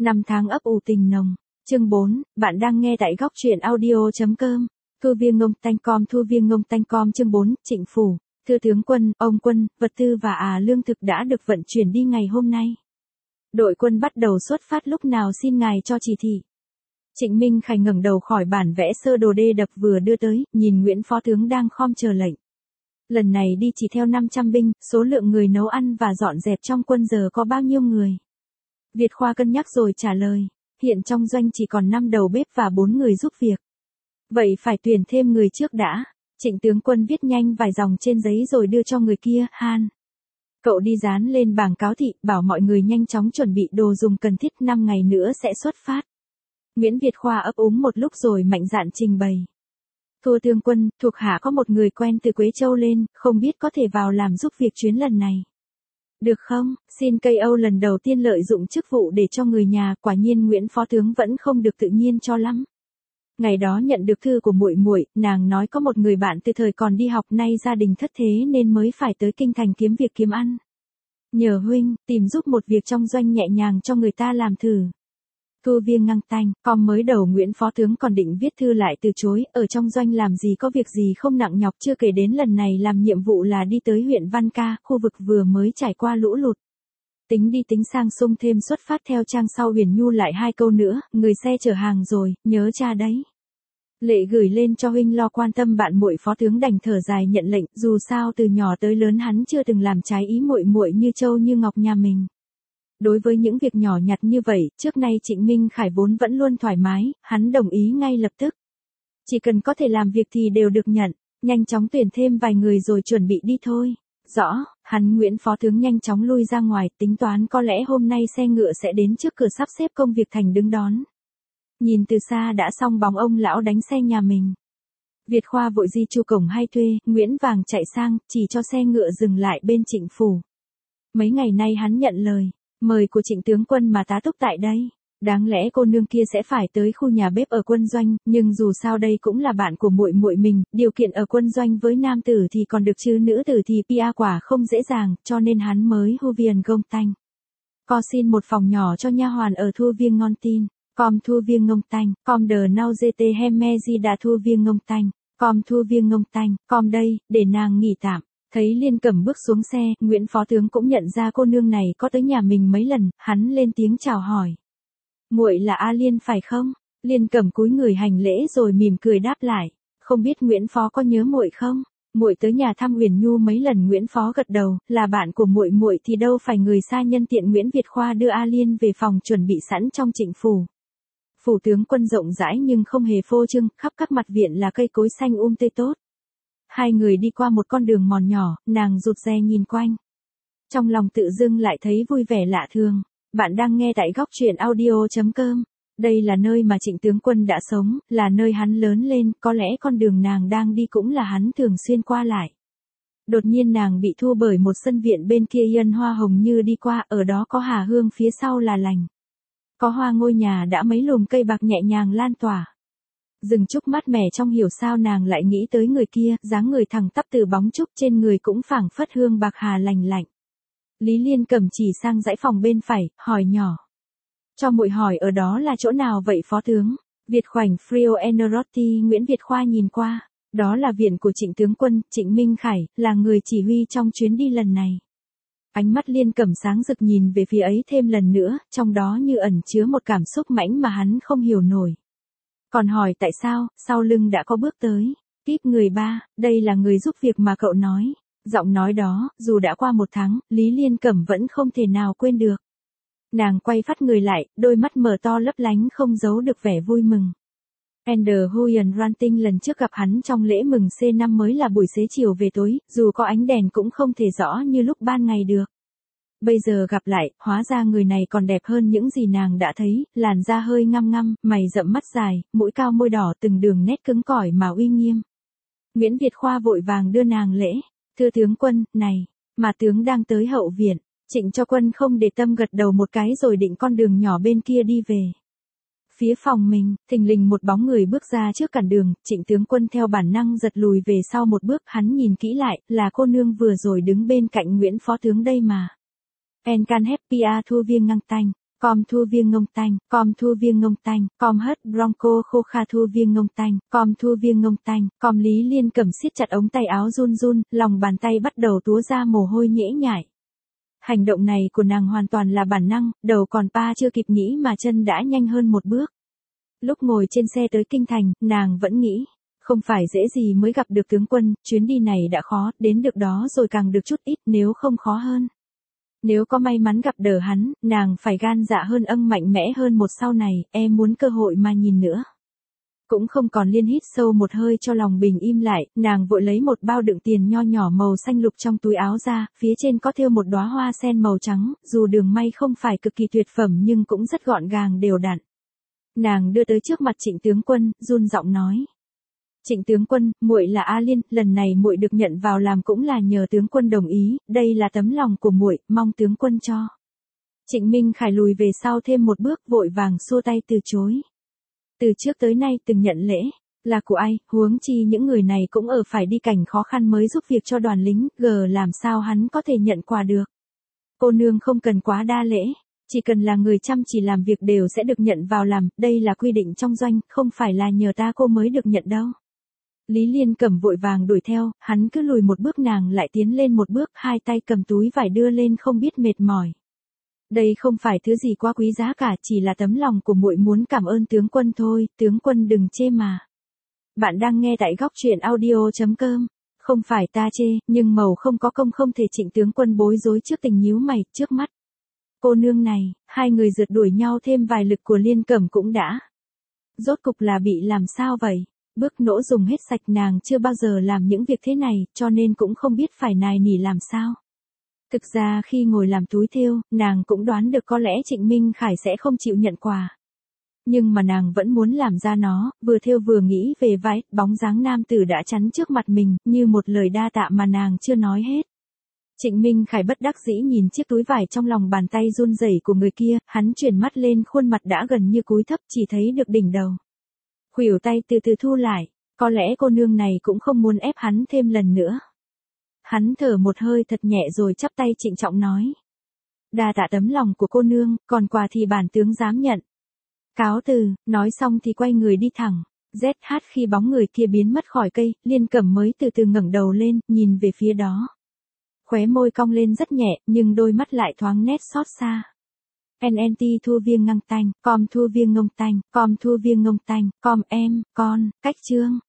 Năm tháng ấp ủ tình nồng. Chương 4, bạn đang nghe tại góc truyện audio.com. Thu viên ngông tanh com thu viên ngông tanh com chương 4, Trịnh Phủ. Thưa tướng quân, ông quân, vật tư và lương thực đã được vận chuyển đi ngày hôm nay. Đội quân bắt đầu xuất phát lúc nào xin ngài cho chỉ thị. Trịnh Minh Khải ngẩng đầu khỏi bản vẽ sơ đồ đê đập vừa đưa tới, nhìn Nguyễn Phó tướng đang khom chờ lệnh. Lần này đi chỉ theo 500 binh, số lượng người nấu ăn và dọn dẹp trong quân giờ có bao nhiêu người? Việt Khoa cân nhắc rồi trả lời, hiện trong doanh chỉ còn 5 đầu bếp và 4 người giúp việc. Vậy phải tuyển thêm người trước đã. Trịnh tướng quân viết nhanh vài dòng trên giấy rồi đưa cho người kia, Han. Cậu đi dán lên bảng cáo thị, bảo mọi người nhanh chóng chuẩn bị đồ dùng cần thiết, 5 ngày nữa sẽ xuất phát. Nguyễn Việt Khoa ấp úng một lúc rồi mạnh dạn trình bày. Thưa tướng quân, thuộc hạ có một người quen từ Quế Châu lên, không biết có thể vào làm giúp việc chuyến lần này. Được không, xin cây Âu lần đầu tiên lợi dụng chức vụ để cho người nhà, quả nhiên Nguyễn Phó tướng vẫn không được tự nhiên cho lắm. Ngày đó nhận được thư của muội muội, nàng nói có một người bạn từ thời còn đi học, nay gia đình thất thế nên mới phải tới kinh thành kiếm việc kiếm ăn. Nhờ huynh, tìm giúp một việc trong doanh nhẹ nhàng cho người ta làm thử. Thu viên ngăng tanh, com mới đầu Nguyễn Phó tướng còn định viết thư lại từ chối, ở trong doanh làm gì có việc gì không nặng nhọc, chưa kể đến lần này làm nhiệm vụ là đi tới huyện Văn Ca, khu vực vừa mới trải qua lũ lụt. Tính đi tính sang sung thêm xuất phát theo trang sau Huyền Nhu lại 2 câu nữa, người xe chở hàng rồi, nhớ cha đấy. Lệ gửi lên cho huynh lo quan tâm bạn muội. Phó tướng đành thở dài nhận lệnh, dù sao từ nhỏ tới lớn hắn chưa từng làm trái ý muội muội như Châu như Ngọc nhà mình. Đối với những việc nhỏ nhặt như vậy, trước nay Trịnh Minh Khải vốn vẫn luôn thoải mái, hắn đồng ý ngay lập tức. Chỉ cần có thể làm việc thì đều được nhận, nhanh chóng tuyển thêm vài người rồi chuẩn bị đi thôi. Rõ, hắn Nguyễn Phó tướng nhanh chóng lui ra ngoài, tính toán có lẽ hôm nay xe ngựa sẽ đến trước cửa sắp xếp công việc thành đứng đón. Nhìn từ xa đã xong bóng ông lão đánh xe nhà mình. Việt Khoa vội di chu cổng hay thuê, Nguyễn Vàng chạy sang, chỉ cho xe ngựa dừng lại bên Trịnh Phủ. Mấy ngày nay hắn nhận lời mời của Trịnh tướng quân mà tá túc tại đây. Đáng lẽ cô nương kia sẽ phải tới khu nhà bếp ở quân doanh, nhưng dù sao đây cũng là bạn của muội muội mình, điều kiện ở quân doanh với nam tử thì còn được chứ nữ tử thì pia quả không dễ dàng, cho nên hắn mới hu viên gông tanh. Co xin một phòng nhỏ cho nha hoàn ở thu viên ngon tin, com thu viên ngông tanh, com đờ nau gt hemezi đã thu viên ngông tanh, com thu viên ngông tanh, com đây, để nàng nghỉ tạm. Thấy Liên Cẩm bước xuống xe, Nguyễn Phó tướng cũng nhận ra cô nương này có tới nhà mình mấy lần, hắn lên tiếng chào hỏi. Muội là A Liên phải không? Liên Cẩm cúi người hành lễ rồi mỉm cười đáp lại, không biết Nguyễn Phó có nhớ muội không? Muội tới nhà thăm Huyền Nhu mấy lần. Nguyễn Phó gật đầu, là bạn của muội thì đâu phải người xa, nhân tiện Nguyễn Việt Khoa đưa A Liên về phòng chuẩn bị sẵn trong Trịnh Phủ. Phủ tướng quân rộng rãi nhưng không hề phô trương, khắp các mặt viện là cây cối xanh tươi tốt. Hai người đi qua một con đường mòn nhỏ, nàng rụt rè nhìn quanh. Trong lòng tự dưng lại thấy vui vẻ lạ thường. Bạn đang nghe tại góc truyện audio.com. Đây là nơi mà Trịnh tướng quân đã sống, là nơi hắn lớn lên, có lẽ con đường nàng đang đi cũng là hắn thường xuyên qua lại. Đột nhiên nàng bị thu bởi một sân viện bên kia yên hoa hồng như đi qua, ở đó có hà hương, phía sau là lành. Có hoa ngôi nhà đã mấy lùm cây bạc nhẹ nhàng lan tỏa. Rừng trúc mát mẻ, trong hiểu sao nàng lại nghĩ tới người kia, dáng người thẳng tắp từ bóng trúc, trên người cũng phảng phất hương bạc hà lành lạnh. Lý Liên Cẩm chỉ sang dãy phòng bên phải, hỏi nhỏ. Cho muội hỏi ở đó là chỗ nào vậy phó tướng? Việt khoảnh Frio Enerotti. Nguyễn Việt Khoa nhìn qua. Đó là viện của Trịnh tướng quân, Trịnh Minh Khải, là người chỉ huy trong chuyến đi lần này. Ánh mắt Liên Cẩm sáng rực nhìn về phía ấy thêm lần nữa, trong đó như ẩn chứa một cảm xúc mãnh mà hắn không hiểu nổi. Còn hỏi tại sao, sau lưng đã có bước tới. Tiếp người ba, đây là người giúp việc mà cậu nói. Giọng nói đó, dù đã qua 1 tháng, Lý Liên Cẩm vẫn không thể nào quên được. Nàng quay phát người lại, đôi mắt mở to lấp lánh không giấu được vẻ vui mừng. Ender Huyen Ranting lần trước gặp hắn trong lễ mừng C5 mới là buổi xế chiều về tối, dù có ánh đèn cũng không thể rõ như lúc ban ngày được. Bây giờ gặp lại, hóa ra người này còn đẹp hơn những gì nàng đã thấy, làn da hơi ngăm ngăm, mày rậm mắt dài, mũi cao môi đỏ, từng đường nét cứng cỏi mà uy nghiêm. Nguyễn Việt Khoa vội vàng đưa nàng lễ. Thưa tướng quân, này, mà tướng đang tới hậu viện. Trịnh cho quân không để tâm gật đầu một cái rồi định con đường nhỏ bên kia đi về. Phía phòng mình, thình lình một bóng người bước ra trước cản đường, Trịnh tướng quân theo bản năng giật lùi về sau một bước, hắn nhìn kỹ lại, là cô nương vừa rồi đứng bên cạnh Nguyễn Phó tướng đây mà. En can happy thu viên ngăng tanh. com thu viên ngông tanh, com thu viên ngông tanh, com hất bronco khô kha thu viên ngông tanh, com thu viên ngông tanh, com Lý Liên Cẩm siết chặt ống tay áo run run, lòng bàn tay bắt đầu túa ra mồ hôi nhễ nhại. Hành động này của nàng hoàn toàn là bản năng, đầu còn pa chưa kịp nghĩ mà chân đã nhanh hơn một bước. Lúc ngồi trên xe tới Kinh Thành, nàng vẫn nghĩ, không phải dễ gì mới gặp được tướng quân, chuyến đi này đã khó, đến được đó rồi càng được chút ít nếu không khó hơn. Nếu có may mắn gặp đỡ hắn, nàng phải gan dạ hơn mạnh mẽ hơn một sau này, em muốn cơ hội mà nhìn nữa. Cũng không còn Liên hít sâu một hơi cho lòng bình im lại, nàng vội lấy một bao đựng tiền nho nhỏ màu xanh lục trong túi áo ra, phía trên có thêu một đóa hoa sen màu trắng, dù đường may không phải cực kỳ tuyệt phẩm nhưng cũng rất gọn gàng đều đặn. Nàng đưa tới trước mặt Trịnh tướng quân, run giọng nói. Trịnh tướng quân, muội là A Liên, lần này muội được nhận vào làm cũng là nhờ tướng quân đồng ý, đây là tấm lòng của muội, mong tướng quân cho. Trịnh Minh Khải lùi về sau thêm một bước, vội vàng xua tay từ chối. Từ trước tới nay từng nhận lễ, là của ai, huống chi những người này cũng ở phải đi cảnh khó khăn mới giúp việc cho đoàn lính, làm sao hắn có thể nhận quà được. Cô nương không cần quá đa lễ, chỉ cần là người chăm chỉ làm việc đều sẽ được nhận vào làm, đây là quy định trong doanh, không phải là nhờ ta cô mới được nhận đâu. Lý Liên Cẩm vội vàng đuổi theo, hắn cứ lùi một bước nàng lại tiến lên một bước, hai tay cầm túi vải đưa lên không biết mệt mỏi. Đây không phải thứ gì quá quý giá cả, chỉ là tấm lòng của muội muốn cảm ơn tướng quân thôi, tướng quân đừng chê mà. Bạn đang nghe tại góc truyện audio.com. Không phải ta chê, nhưng màu không có công không thể. Trịnh tướng quân bối rối trước tình nhíu mày, trước mắt. Cô nương này, hai người rượt đuổi nhau thêm vài lực của Liên Cẩm cũng đã. Rốt cục là bị làm sao vậy? Bước nỗ dùng hết sạch, nàng chưa bao giờ làm những việc thế này, cho nên cũng không biết phải nài nỉ làm sao. Thực ra khi ngồi làm túi thêu, nàng cũng đoán được có lẽ Trịnh Minh Khải sẽ không chịu nhận quà. Nhưng mà nàng vẫn muốn làm ra nó, vừa thêu vừa nghĩ về váy, bóng dáng nam tử đã chắn trước mặt mình, như một lời đa tạ mà nàng chưa nói hết. Trịnh Minh Khải bất đắc dĩ nhìn chiếc túi vải trong lòng bàn tay run rẩy của người kia, hắn chuyển mắt lên khuôn mặt đã gần như cúi thấp, chỉ thấy được đỉnh đầu. Khuỷu tay từ từ thu lại, có lẽ cô nương này cũng không muốn ép hắn thêm lần nữa. Hắn thở một hơi thật nhẹ rồi chắp tay trịnh trọng nói. Đa tạ tấm lòng của cô nương, còn quà thì bản tướng dám nhận. Cáo từ, nói xong thì quay người đi thẳng. ZH khi bóng người kia biến mất khỏi cây, Liên Cẩm mới từ từ ngẩng đầu lên, nhìn về phía đó. Khóe môi cong lên rất nhẹ, nhưng đôi mắt lại thoáng nét xót xa. NNT thu viên ngăng tanh, com thu viên ngông tanh, com thu viên ngông tanh, com em, con, cách chương.